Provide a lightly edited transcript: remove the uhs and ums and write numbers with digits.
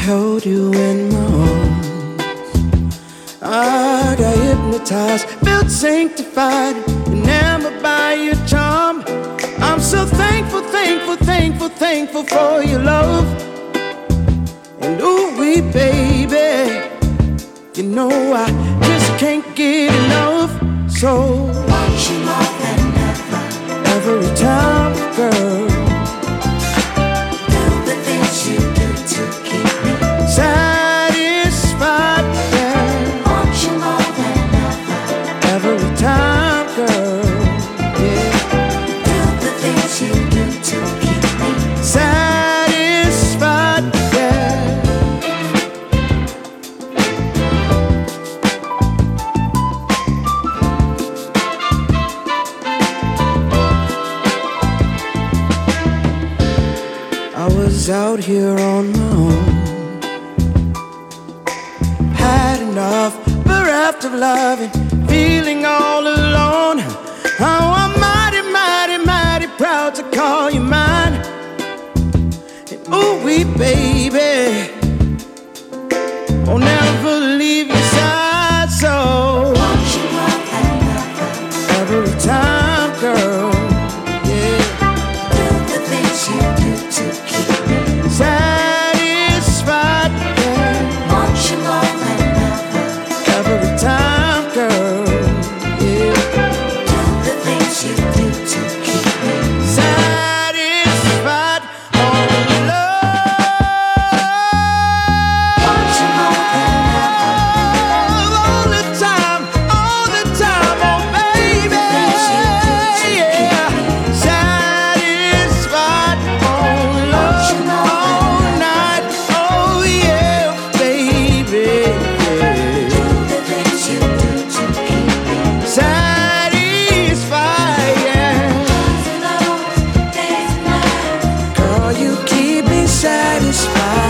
held you in my arms. I got hypnotized, felt sanctified, enamored by your charm. I'm so thankful, thankful, thankful, thankful for your love. And ooh-wee, baby, you know I just can't get enough. So want you more than ever. Every time, girl, do the things you do to keep me satisfied, yeah. Want you more than ever. Every time, girl, yeah. Do the things you do to keep me satisfied, yeah. I was out here on my own, had enough, bereft of love and feeling all alone. Oh, I'm mighty, mighty, mighty proud to call you mine. And ooh-wee, baby, I'll never leave your side. So want you more than ever. every time, girl, yeah. Do the things you do to keep me Satisfied, yeah. want you more than ever. Every time, girl, yeah. Do the things you do to keep me Satisfied, all love. want you more than ever. All the time, oh baby, yeah. Satisfied, all love, all night, oh yeah, baby, yeah. Do the things you do to keep me Satisfied, yeah. days and nights. Girl, you keep me satisfied.